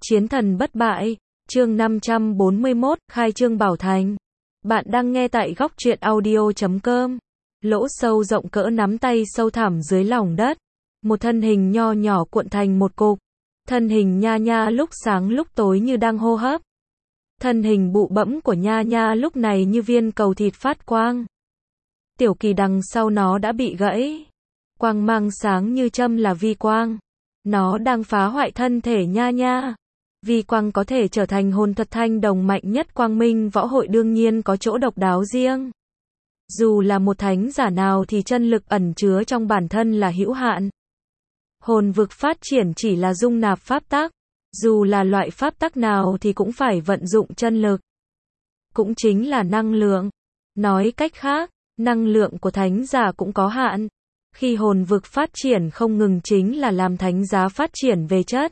Chiến thần bất bại, chương 541, khai trương bảo thành. Bạn đang nghe tại góc truyện audio.com. Lỗ sâu rộng cỡ nắm tay sâu thẳm dưới lòng đất. Một thân hình nho nhỏ cuộn thành một cục. Thân hình Nha Nha lúc sáng lúc tối như đang hô hấp. Thân hình bụ bẫm của Nha Nha lúc này như viên cầu thịt phát quang. Tiểu kỳ đằng sau nó đã bị gãy. Quang mang sáng như châm là vi quang. Nó đang phá hoại thân thể Nha Nha. Vi quang có thể trở thành hồn thuật thanh đồng mạnh nhất Quang Minh Võ Hội đương nhiên có chỗ độc đáo riêng. Dù là một thánh giả nào thì chân lực ẩn chứa trong bản thân là hữu hạn. Hồn vực phát triển chỉ là dung nạp pháp tắc. Dù là loại pháp tắc nào thì cũng phải vận dụng chân lực. Cũng chính là năng lượng. Nói cách khác, năng lượng của thánh giả cũng có hạn. Khi hồn vực phát triển không ngừng chính là làm thánh giá phát triển về chất.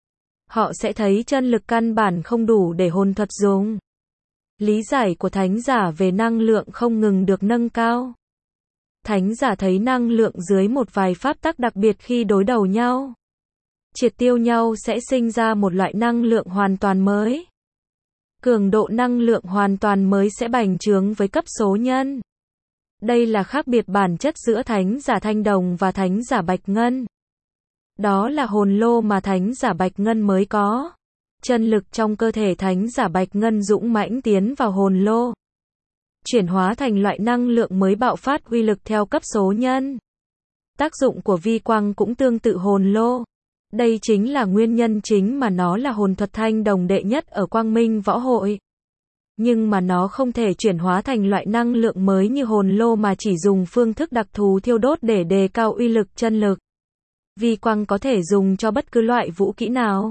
Họ sẽ thấy chân lực căn bản không đủ để hồn thuật dùng. Lý giải của thánh giả về năng lượng không ngừng được nâng cao. Thánh giả thấy năng lượng dưới một vài pháp tắc đặc biệt khi đối đầu nhau. Triệt tiêu nhau sẽ sinh ra một loại năng lượng hoàn toàn mới. Cường độ năng lượng hoàn toàn mới sẽ bành trướng với cấp số nhân. Đây là khác biệt bản chất giữa thánh giả thanh đồng và thánh giả bạch ngân. Đó là hồn lô mà thánh giả bạch ngân mới có. Chân lực trong cơ thể thánh giả bạch ngân dũng mãnh tiến vào hồn lô. Chuyển hóa thành loại năng lượng mới bạo phát uy lực theo cấp số nhân. Tác dụng của vi quang cũng tương tự hồn lô. Đây chính là nguyên nhân chính mà nó là hồn thuật thanh đồng đệ nhất ở Quang Minh Võ Hội. Nhưng mà nó không thể chuyển hóa thành loại năng lượng mới như hồn lô mà chỉ dùng phương thức đặc thù thiêu đốt để đề cao uy lực chân lực. Vi quang có thể dùng cho bất cứ loại vũ kỹ nào.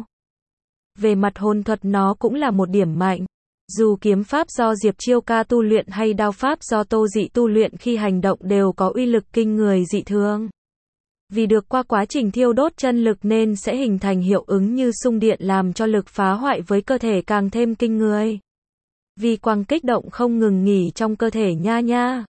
Về mặt hồn thuật nó cũng là một điểm mạnh. Dù kiếm pháp do Diệp Chiêu Ca tu luyện hay đao pháp do Tô Dị tu luyện khi hành động đều có uy lực kinh người dị thường. Vì được qua quá trình thiêu đốt chân lực nên sẽ hình thành hiệu ứng như xung điện làm cho lực phá hoại với cơ thể càng thêm kinh người. Vi quang kích động không ngừng nghỉ trong cơ thể Nha Nha.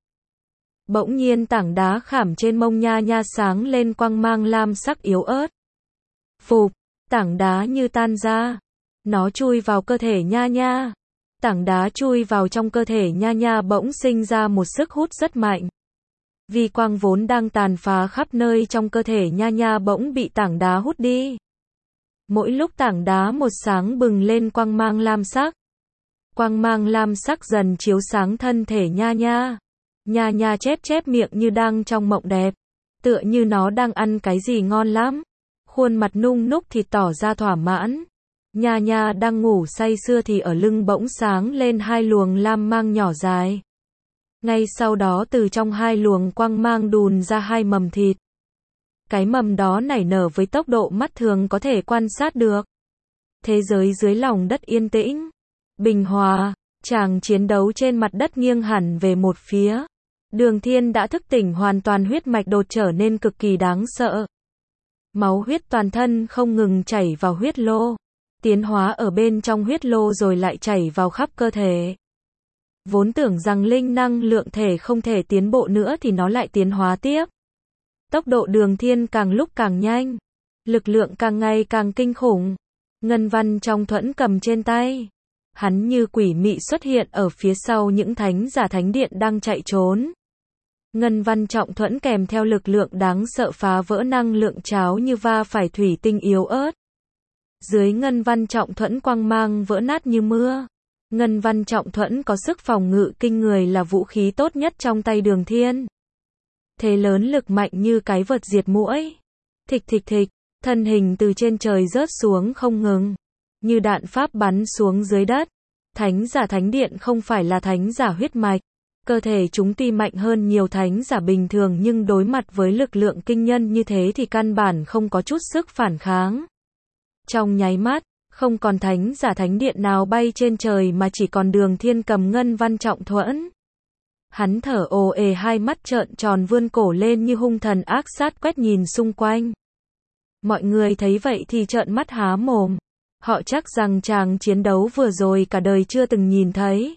Bỗng nhiên tảng đá khảm trên mông Nha Nha sáng lên quang mang lam sắc yếu ớt. Phụp, tảng đá như tan ra. Nó chui vào cơ thể Nha Nha. Tảng đá chui vào trong cơ thể Nha Nha bỗng sinh ra một sức hút rất mạnh. Vi quang vốn đang tàn phá khắp nơi trong cơ thể Nha Nha bỗng bị tảng đá hút đi. Mỗi lúc tảng đá một sáng bừng lên quang mang lam sắc. Quang mang lam sắc dần chiếu sáng thân thể Nha Nha. Nha Nha chép chép miệng như đang trong mộng đẹp. Tựa như nó đang ăn cái gì ngon lắm. Khuôn mặt nung núc thì tỏ ra thỏa mãn. Nha Nha đang ngủ say sưa thì ở lưng bỗng sáng lên hai luồng lam mang nhỏ dài. Ngay sau đó từ trong hai luồng quang mang đùn ra hai mầm thịt. Cái mầm đó nảy nở với tốc độ mắt thường có thể quan sát được. Thế giới dưới lòng đất yên tĩnh, bình hòa, tràng chiến đấu trên mặt đất nghiêng hẳn về một phía. Đường Thiên đã thức tỉnh hoàn toàn huyết mạch đột trở nên cực kỳ đáng sợ. Máu huyết toàn thân không ngừng chảy vào huyết lô. Tiến hóa ở bên trong huyết lô rồi lại chảy vào khắp cơ thể. Vốn tưởng rằng linh năng lượng thể không thể tiến bộ nữa thì nó lại tiến hóa tiếp. Tốc độ Đường Thiên càng lúc càng nhanh. Lực lượng càng ngày càng kinh khủng. Ngân văn trong thuẫn cầm trên tay. Hắn như quỷ mị xuất hiện ở phía sau những thánh giả thánh điện đang chạy trốn. Ngân văn trọng thuẫn kèm theo lực lượng đáng sợ phá vỡ năng lượng cháo như va phải thủy tinh yếu ớt. Dưới ngân văn trọng thuẫn quang mang vỡ nát như mưa. Ngân văn trọng thuẫn có sức phòng ngự kinh người là vũ khí tốt nhất trong tay Đường Thiên. Thế lớn lực mạnh như cái vợt diệt muỗi. Thịch thịch thịch, thân hình từ trên trời rớt xuống không ngừng. Như đạn pháp bắn xuống dưới đất. Thánh giả thánh điện không phải là thánh giả huyết mạch. Cơ thể chúng tuy mạnh hơn nhiều thánh giả bình thường nhưng đối mặt với lực lượng kinh nhân như thế thì căn bản không có chút sức phản kháng. Trong nháy mắt, không còn thánh giả thánh điện nào bay trên trời mà chỉ còn Đường Thiên cầm ngân văn trọng thuẫn. Hắn thở ồ ề hai mắt trợn tròn vươn cổ lên như hung thần ác sát quét nhìn xung quanh. Mọi người thấy vậy thì trợn mắt há mồm. Họ chắc rằng chàng chiến đấu vừa rồi cả đời chưa từng nhìn thấy.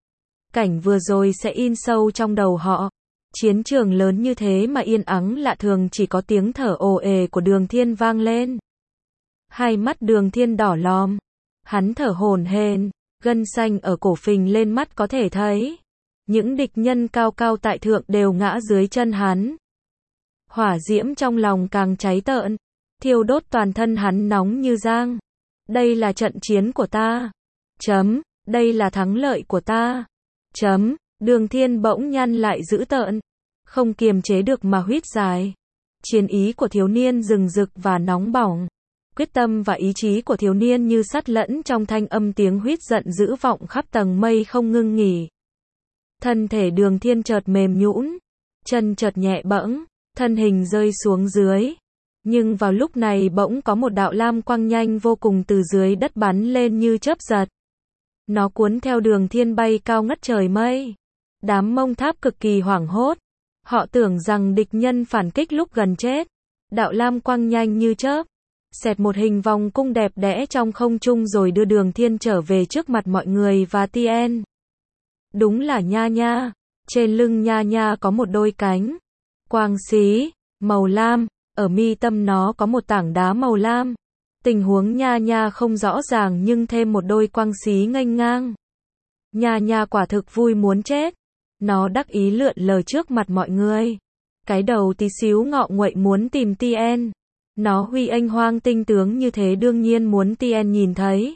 Cảnh vừa rồi sẽ in sâu trong đầu họ. Chiến trường lớn như thế mà yên ắng lạ thường chỉ có tiếng thở ồ ề của Đường Thiên vang lên. Hai mắt Đường Thiên đỏ lòm. Hắn thở hổn hển, gân xanh ở cổ phình lên mắt có thể thấy. Những địch nhân cao cao tại thượng đều ngã dưới chân hắn. Hỏa diễm trong lòng càng cháy tợn, thiêu đốt toàn thân hắn nóng như giang. Đây là trận chiến của ta. Chấm, đây là thắng lợi của ta. Chấm, Đường Thiên bỗng nhăn lại dữ tợn, không kiềm chế được mà huýt dài. Chiến ý của thiếu niên rừng rực và nóng bỏng. Quyết tâm và ý chí của thiếu niên như sắt lẫn trong thanh âm tiếng huýt giận dữ vọng khắp tầng mây không ngưng nghỉ. Thân thể Đường Thiên chợt mềm nhũn, chân chợt nhẹ bẫng, thân hình rơi xuống dưới. Nhưng vào lúc này bỗng có một đạo lam quang nhanh vô cùng từ dưới đất bắn lên như chớp giật. Nó cuốn theo Đường Thiên bay cao ngất trời mây. Đám Mông Tháp cực kỳ hoảng hốt. Họ tưởng rằng địch nhân phản kích lúc gần chết. Đạo lam quang nhanh như chớp, xẹt một hình vòng cung đẹp đẽ trong không trung rồi đưa Đường Thiên trở về trước mặt mọi người và Tien. Đúng là Nha Nha. Trên lưng Nha Nha có một đôi cánh quang xí màu lam, ở mi tâm nó có một tảng đá màu lam. Tình huống Nha Nha không rõ ràng nhưng thêm một đôi quang xí nghênh ngang. Nha Nha quả thực vui muốn chết. Nó đắc ý lượn lờ trước mặt mọi người. Cái đầu tí xíu ngọ nguậy muốn tìm Tien. Nó huy anh hoang tinh tướng như thế đương nhiên muốn Tien nhìn thấy.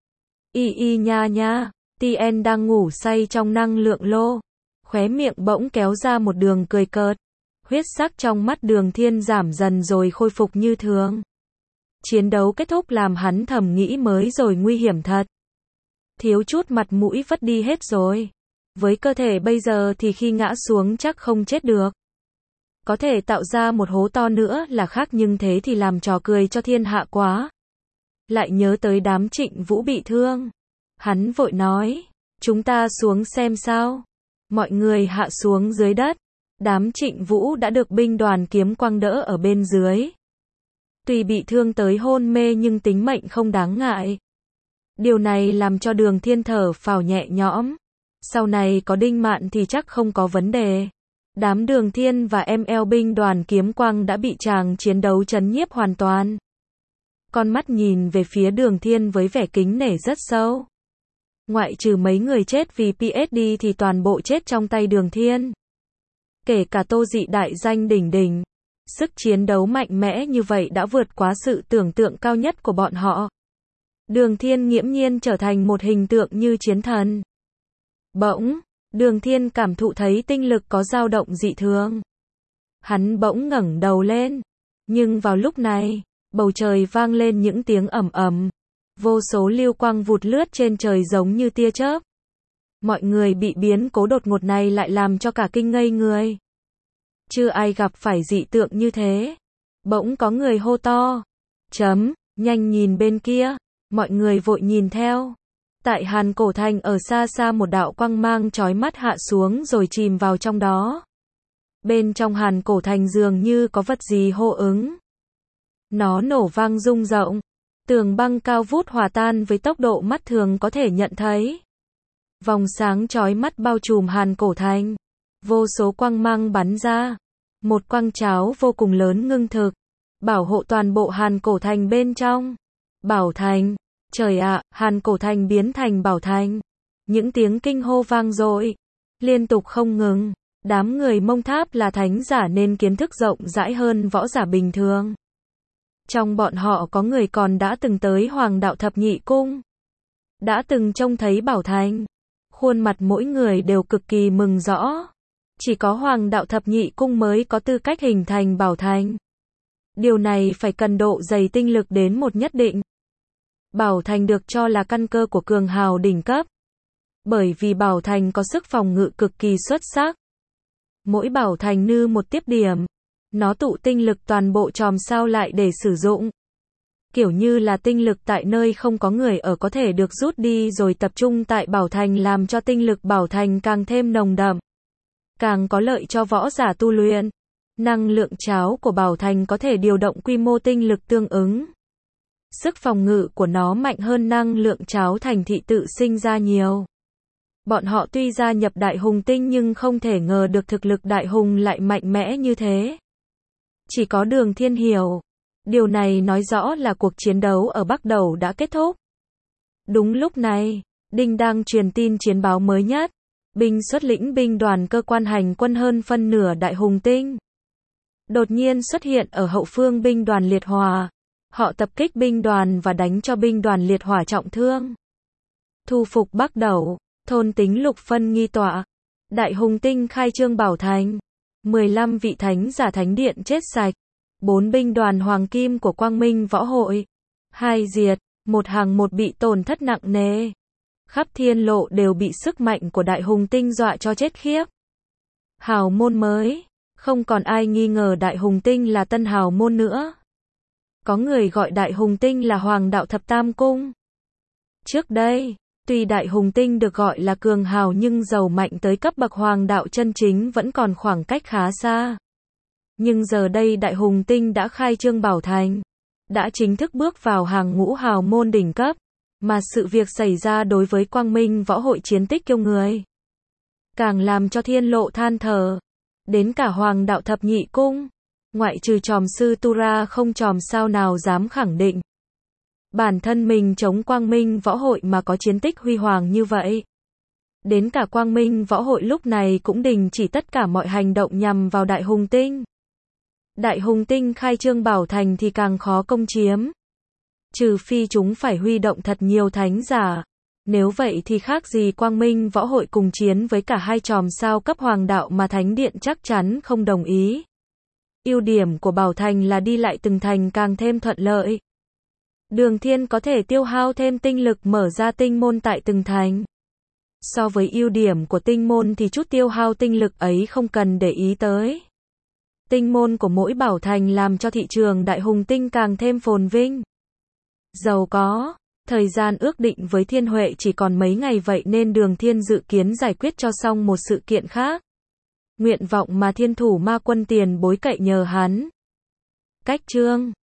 Nha Nha, Tien đang ngủ say trong năng lượng lô. Khóe miệng bỗng kéo ra một đường cười cợt. Huyết sắc trong mắt Đường Thiên giảm dần rồi khôi phục như thường. Chiến đấu kết thúc làm hắn thầm nghĩ mới rồi nguy hiểm thật. Thiếu chút mặt mũi vất đi hết rồi. Với cơ thể bây giờ thì khi ngã xuống chắc không chết được. Có thể tạo ra một hố to nữa là khác nhưng thế thì làm trò cười cho thiên hạ quá. Lại nhớ tới đám Trịnh Vũ bị thương. Hắn vội nói, chúng ta xuống xem sao. Mọi người hạ xuống dưới đất. Đám Trịnh Vũ đã được binh đoàn kiếm quang đỡ ở bên dưới. Tuy bị thương tới hôn mê nhưng tính mệnh không đáng ngại. Điều này làm cho Đường Thiên thở phào nhẹ nhõm. Sau này có Đinh Mạn thì chắc không có vấn đề. Đám Đường Thiên và ML binh đoàn kiếm quang đã bị chàng chiến đấu chấn nhiếp hoàn toàn. Con mắt nhìn về phía Đường Thiên với vẻ kính nể rất sâu. Ngoại trừ mấy người chết vì PSD thì toàn bộ chết trong tay Đường Thiên. Kể cả Tô Dị đại danh đỉnh đỉnh. Sức chiến đấu mạnh mẽ như vậy đã vượt quá sự tưởng tượng cao nhất của bọn họ. Đường Thiên nghiễm nhiên trở thành một hình tượng như chiến thần. Bỗng, Đường Thiên cảm thụ thấy tinh lực có dao động dị thường. Hắn bỗng ngẩng đầu lên. Nhưng vào lúc này, bầu trời vang lên những tiếng ầm ầm. Vô số lưu quang vụt lướt trên trời giống như tia chớp. Mọi người bị biến cố đột ngột này lại làm cho cả kinh ngây người. Chưa ai gặp phải dị tượng như thế. Bỗng có người hô to. Chấm, nhanh nhìn bên kia. Mọi người vội nhìn theo. Tại Hàn Cổ Thành ở xa xa một đạo quang mang chói mắt hạ xuống rồi chìm vào trong đó. Bên trong Hàn Cổ Thành dường như có vật gì hô ứng. Nó nổ vang rung rộng. Tường băng cao vút hòa tan với tốc độ mắt thường có thể nhận thấy. Vòng sáng chói mắt bao trùm Hàn Cổ Thành. Vô số quang mang bắn ra. Một quang cháo vô cùng lớn ngưng thực. Bảo hộ toàn bộ Hàn Cổ Thành bên trong. Bảo Thành. Trời ạ, Hàn Cổ Thành biến thành Bảo Thành. Những tiếng kinh hô vang dội. Liên tục không ngừng. Đám người Mông Tháp là thánh giả nên kiến thức rộng rãi hơn võ giả bình thường. Trong bọn họ có người còn đã từng tới Hoàng Đạo Thập Nhị Cung. Đã từng trông thấy Bảo Thành. Khuôn mặt mỗi người đều cực kỳ mừng rõ. Chỉ có Hoàng Đạo Thập Nhị Cung mới có tư cách hình thành Bảo Thành. Điều này phải cần độ dày tinh lực đến một nhất định. Bảo Thành được cho là căn cơ của cường hào đỉnh cấp. Bởi vì Bảo Thành có sức phòng ngự cực kỳ xuất sắc. Mỗi Bảo Thành như một tiếp điểm. Nó tụ tinh lực toàn bộ chòm sao lại để sử dụng. Kiểu như là tinh lực tại nơi không có người ở có thể được rút đi rồi tập trung tại Bảo Thành làm cho tinh lực Bảo Thành càng thêm nồng đậm. Càng có lợi cho võ giả tu luyện. Năng lượng cháo của Bảo Thành có thể điều động quy mô tinh lực tương ứng. Sức phòng ngự của nó mạnh hơn năng lượng cháo thành thị tự sinh ra nhiều. Bọn họ tuy gia nhập Đại Hùng Tinh nhưng không thể ngờ được thực lực Đại Hùng lại mạnh mẽ như thế. Chỉ có Đường Thiên hiểu. Điều này nói rõ là cuộc chiến đấu ở Bắc Đầu đã kết thúc. Đúng lúc này, Đinh đang truyền tin chiến báo mới nhất. Binh xuất lĩnh binh đoàn cơ quan hành quân hơn phân nửa Đại Hùng Tinh đột nhiên xuất hiện ở hậu phương binh đoàn Liệt Hỏa. Họ tập kích binh đoàn và đánh cho binh đoàn Liệt Hỏa trọng thương. Thu phục Bắc Đầu, thôn tính Lục Phân nghi tọa. Đại Hùng Tinh khai trương bảo thành. 15 vị thánh giả thánh điện chết sạch. 4 binh đoàn Hoàng Kim của Quang Minh Võ Hội. 2 diệt, 1 hàng 1 bị tổn thất nặng nề. Khắp thiên lộ đều bị sức mạnh của Đại Hùng Tinh dọa cho chết khiếp. Hào môn mới. Không còn ai nghi ngờ Đại Hùng Tinh là tân hào môn nữa. Có người gọi Đại Hùng Tinh là Hoàng đạo Thập Tam Cung. Trước đây, tuy Đại Hùng Tinh được gọi là cường hào nhưng giàu mạnh tới cấp bậc hoàng đạo chân chính vẫn còn khoảng cách khá xa. Nhưng giờ đây Đại Hùng Tinh đã khai trương bảo thành, đã chính thức bước vào hàng ngũ hào môn đỉnh cấp, mà sự việc xảy ra đối với Quang Minh Võ Hội chiến tích kiêu người, càng làm cho thiên lộ than thở. Đến cả Hoàng đạo Thập Nhị Cung, ngoại trừ Tròm sư Tu Ra không tròm sao nào dám khẳng định bản thân mình chống Quang Minh Võ Hội mà có chiến tích huy hoàng như vậy. Đến cả Quang Minh Võ Hội lúc này cũng đình chỉ tất cả mọi hành động nhằm vào Đại Hùng Tinh. Đại Hùng Tinh khai trương bảo thành thì càng khó công chiếm. Trừ phi chúng phải huy động thật nhiều thánh giả. Nếu vậy thì khác gì Quang Minh Võ Hội cùng chiến với cả 2 tròm sao cấp hoàng đạo mà Thánh Điện chắc chắn không đồng ý. Ưu điểm của bảo thành là đi lại từng thành càng thêm thuận lợi. Đường Thiên có thể tiêu hao thêm tinh lực mở ra tinh môn tại từng thành. So với ưu điểm của tinh môn thì chút tiêu hao tinh lực ấy không cần để ý tới. Tinh môn của mỗi bảo thành làm cho thị trường Đại Hùng Tinh càng thêm phồn vinh, giàu có. Thời gian ước định với Thiên Huệ chỉ còn mấy ngày vậy nên Đường Thiên dự kiến giải quyết cho xong một sự kiện khác. Nguyện vọng mà Thiên Thủ Ma Quân tiền bối cậy nhờ hắn. Cách chương